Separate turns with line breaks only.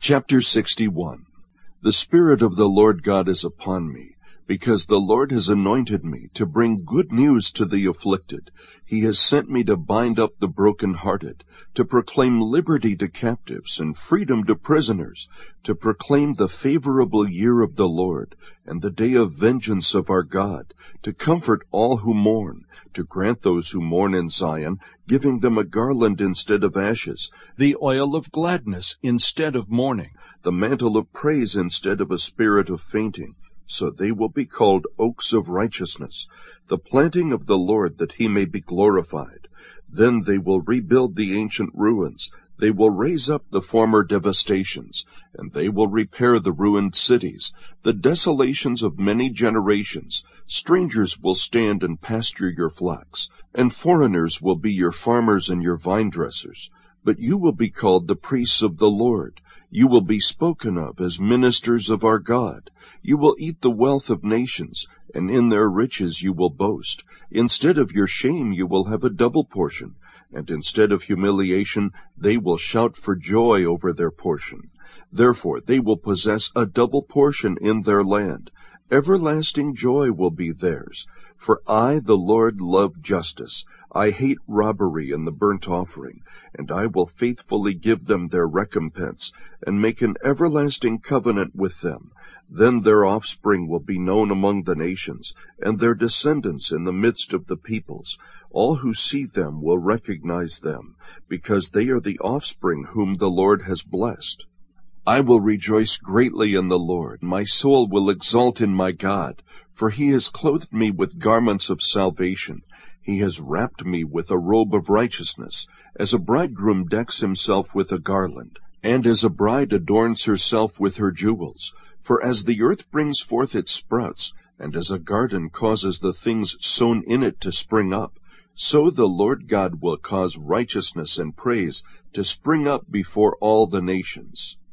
Chapter 61. The Spirit of the Lord God is upon me, because the Lord has anointed me to bring good news to the afflicted. He has sent me to bind up the brokenhearted, to proclaim liberty to captives and freedom to prisoners, to proclaim the favorable year of the Lord and the day of vengeance of our God, to comfort all who mourn, to grant those who mourn in Zion, giving them a garland instead of ashes, the oil of gladness instead of mourning, the mantle of praise instead of a spirit of fainting. So they will be called oaks of righteousness, the planting of the Lord, that he may be glorified. Then they will rebuild the ancient ruins. They will raise up the former devastations, and they will repair the ruined cities, the desolations of many generations. Strangers will stand and pasture your flocks, and foreigners will be your farmers and your vine dressers. But you will be called the priests of the Lord. You will be spoken of as ministers of our God. You will eat the wealth of nations, and in their riches you will boast. Instead of your shame you will have a double portion, and instead of humiliation they will shout for joy over their portion. Therefore they will possess a double portion in their land. Everlasting joy will be theirs. For I, the Lord, love justice. I hate robbery and the burnt offering, and I will faithfully give them their recompense, and make an everlasting covenant with them. Then their offspring will be known among the nations, and their descendants in the midst of the peoples. All who see them will recognize them, because they are the offspring whom the Lord has blessed. I will rejoice greatly in the Lord. My soul will exult in my God, for he has clothed me with garments of salvation. He has wrapped me with a robe of righteousness, as a bridegroom decks himself with a garland, and as a bride adorns herself with her jewels. For as the earth brings forth its sprouts, and as a garden causes the things sown in it to spring up, so the Lord God will cause righteousness and praise to spring up before all the nations.